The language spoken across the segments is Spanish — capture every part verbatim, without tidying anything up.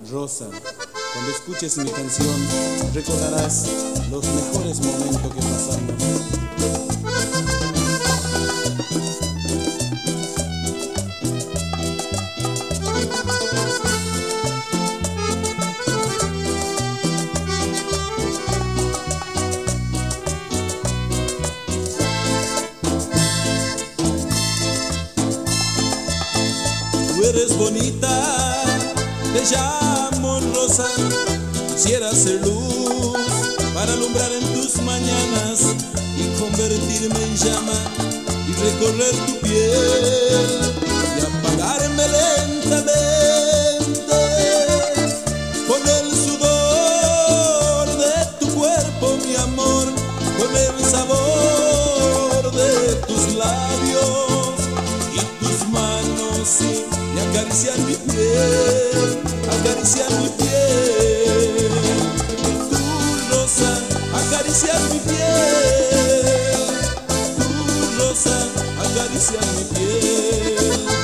Rosa, cuando escuches mi canción, recordarás los mejores momentos que pasamos. Tú eres bonita, te llamo Rosa. Quisiera ser luz para alumbrar en tus mañanas y convertirme en llama y recorrer tu piel y apagarme lentamente con el sudor de tu cuerpo, mi amor, con el sabor de tus labios y tus manos, sí, y acariciar mi piel, acariciar mi piel. Tú, Rosa, acariciar mi piel. Tú, Rosa, acariciar mi piel.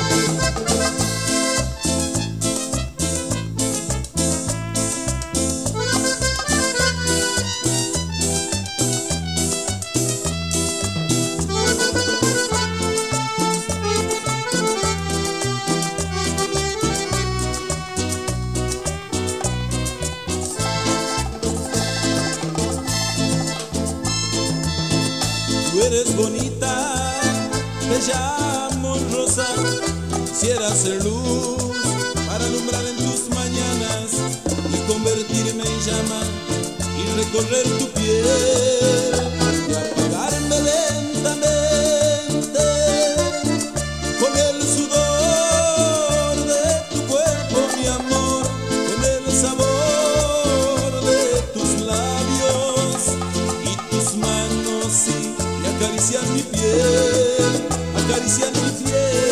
Tú eres bonita, te llamo Rosa. Quisiera ser luz para alumbrar en tus mañanas y convertirme en llama y recorrer tu piel y apagarme lentamente con el sudor de tu cuerpo, mi amor, con el sabor de tus labios y tus manos, sí, acariciar mi piel, acariciar mi piel.